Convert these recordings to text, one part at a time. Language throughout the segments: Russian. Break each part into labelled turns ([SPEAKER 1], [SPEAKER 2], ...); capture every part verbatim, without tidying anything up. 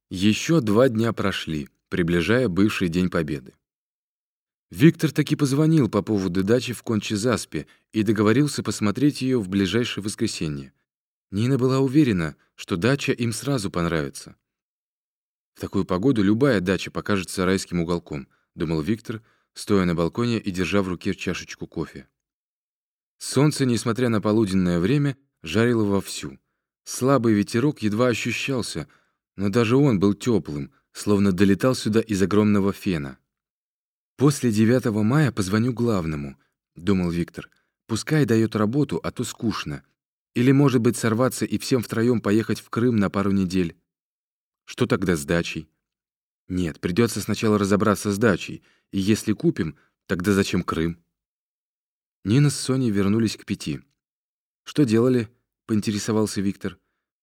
[SPEAKER 1] Еще два дня прошли, приближая бывший День Победы. Виктор таки позвонил по поводу дачи в Кончи-Заспе и договорился посмотреть ее в ближайшее воскресенье. Нина была уверена, что дача им сразу понравится. «В такую погоду любая дача покажется райским уголком», — думал Виктор, стоя на балконе и держа в руке чашечку кофе. Солнце, несмотря на полуденное время, жарило вовсю. Слабый ветерок едва ощущался, но даже он был теплым, словно долетал сюда из огромного фена. «После девятого мая позвоню главному», — думал Виктор. «Пускай дает работу, а то скучно. Или, может быть, сорваться и всем втроем поехать в Крым на пару недель. Что тогда с дачей? Нет, придется сначала разобраться с дачей, и если купим, тогда зачем Крым?» Нина с Соней вернулись к пяти. «Что делали?» — поинтересовался Виктор.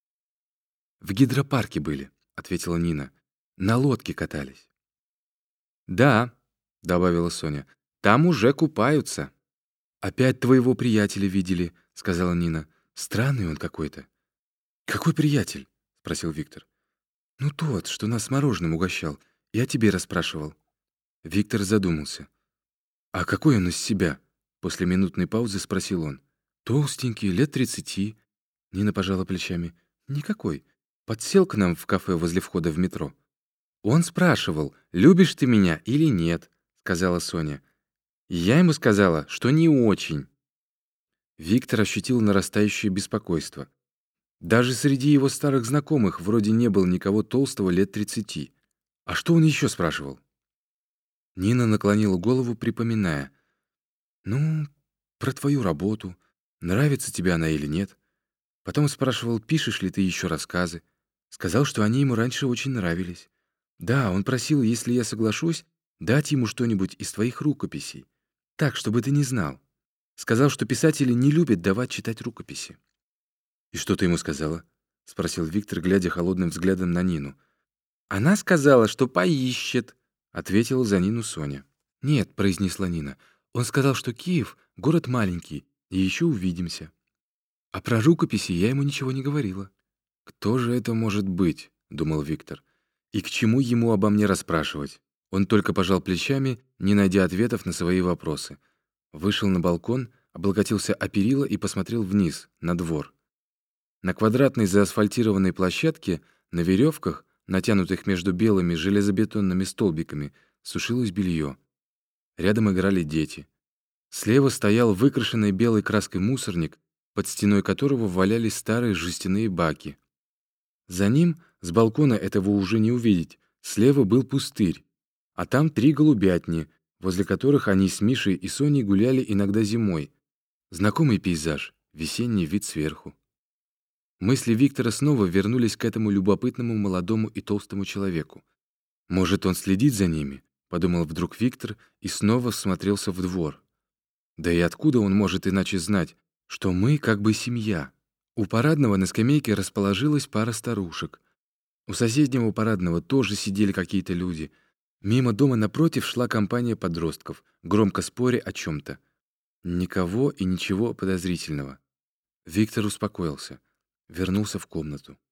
[SPEAKER 1] «В гидропарке были», — ответила Нина. «На лодке катались». «Да», — добавила Соня, — «там уже купаются». «Опять твоего приятеля видели», — сказала Нина. «Странный он какой-то». «Какой приятель?» — спросил Виктор. «Ну тот, что нас мороженым угощал. Я тебе расспрашивал». Виктор задумался. «А какой он из себя?» — после минутной паузы спросил он. «Толстенький, лет тридцати». Нина пожала плечами. «Никакой. Подсел к нам в кафе возле входа в метро». «Он спрашивал, любишь ты меня или нет», — сказала Соня. «Я ему сказала, что не очень». Виктор ощутил нарастающее беспокойство. Даже среди его старых знакомых вроде не было никого толстого лет тридцати. А что он еще спрашивал? Нина наклонила голову, припоминая. «Ну, про твою работу. Нравится тебе она или нет?» Потом спрашивал, пишешь ли ты еще рассказы. Сказал, что они ему раньше очень нравились. Да, он просил, если я соглашусь, дать ему что-нибудь из твоих рукописей. Так, чтобы ты не знал. Сказал, что писатели не любят давать читать рукописи. «И что ты ему сказала?» — спросил Виктор, глядя холодным взглядом на Нину. «Она сказала, что поищет», — ответила за Нину Соня. «Нет», — произнесла Нина. «Он сказал, что Киев — город маленький, и еще увидимся. А про рукописи я ему ничего не говорила». «Кто же это может быть?» — думал Виктор. «И к чему ему обо мне расспрашивать?» Он только пожал плечами, не найдя ответов на свои вопросы. Вышел на балкон, облокотился о перила и посмотрел вниз, на двор. На квадратной заасфальтированной площадке, на веревках, натянутых между белыми железобетонными столбиками, сушилось белье. Рядом играли дети. Слева стоял выкрашенный белой краской мусорник, под стеной которого валялись старые жестяные баки. За ним, с балкона этого уже не увидеть, слева был пустырь, а там три голубятни, возле которых они с Мишей и Соней гуляли иногда зимой. Знакомый пейзаж, весенний вид сверху. Мысли Виктора снова вернулись к этому любопытному молодому и толстому человеку. «Может, он следит за ними?» — подумал вдруг Виктор и снова всмотрелся в двор. «Да и откуда он может иначе знать, что мы как бы семья?» У парадного на скамейке расположилась пара старушек. У соседнего парадного тоже сидели какие-то люди. Мимо дома напротив шла компания подростков, громко споря о чем-то. Никого и ничего подозрительного. Виктор успокоился. Вернулся в комнату.